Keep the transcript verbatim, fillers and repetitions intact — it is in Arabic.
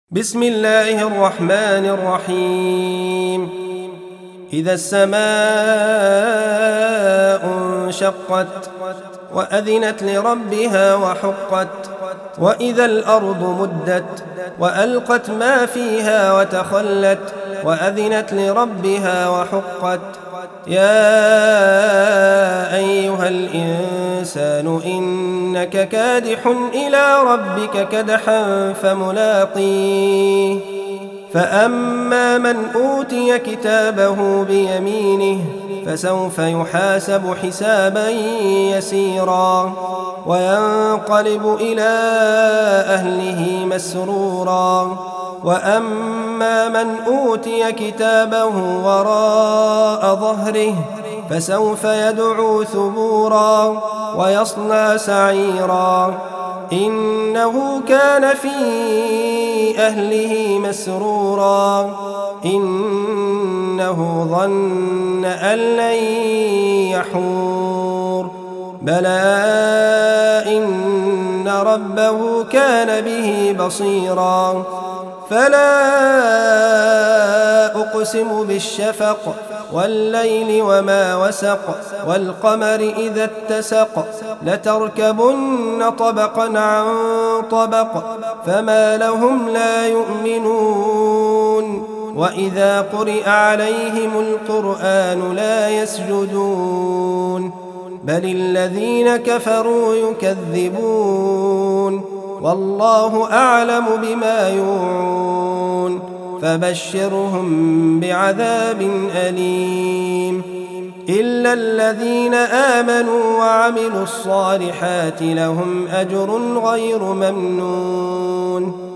بسم الله الرحمن الرحيم. إذا السماء انشقت وأذنت لربها وحقت وإذا الأرض مدت وألقت ما فيها وتخلت وأذنت لربها وحقت يا أيها الإنسان إنك كادح إلى ربك كدحا فملاقيه فأما من أوتي كتابه بيمينه فسوف يحاسب حسابا يسيرا وينقلب إلى أهله مسرورا وأما من أوتي كتابه وراء ظهره فسوف يدعو ثبورا ويصلى سعيرا إنه كان في أهله مسرورا إنه ظن أن لن يحور بلى إن ربه كان به بصيرا فلا أقسم بالشفق والليل وما وسق والقمر إذا اتسق لتركبن طبقا عن طبق فما لهم لا يؤمنون وإذا قرئ عليهم القرآن لا يسجدون بل الذين كفروا يكذبون والله أعلم بما يوعون فبشرهم بعذاب أليم إلا الذين آمنوا وعملوا الصالحات لهم أجر غير ممنون